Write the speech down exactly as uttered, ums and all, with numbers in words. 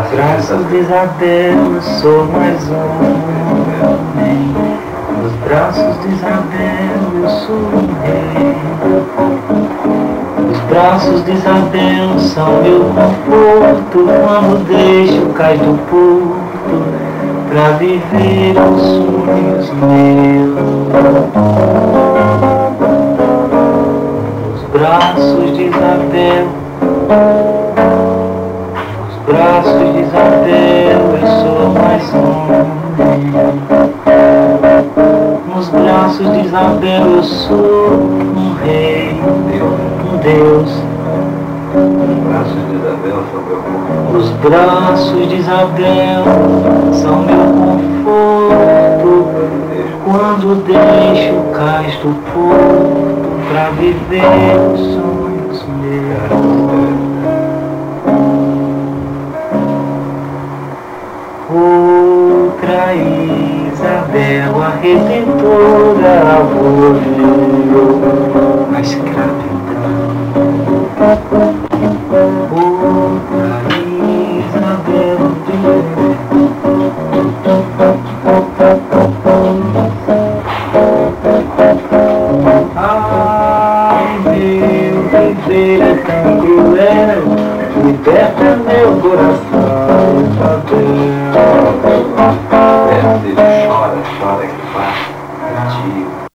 braços de Isabel eu sou mais homem. Nos braços de Isabel eu sou um rei. Os braços de Isabel são meu conforto quando deixo cair do porto pra viver os sonhos meus. Os braços de Isabel, os braços de Isabel eu sou mais homem. Nos braços de Isabel eu sou um rei, um Deus. Os braços de Isabel são meu conforto. Os braços de Isabel são meu conforto quando deixo o cais do porto pra viver os sonhos meus. Outra Isabel, a redentora, voltou a escravidão. Outra Isabel, ai meu viver é tão cruel, liberta meu coração, Isabel.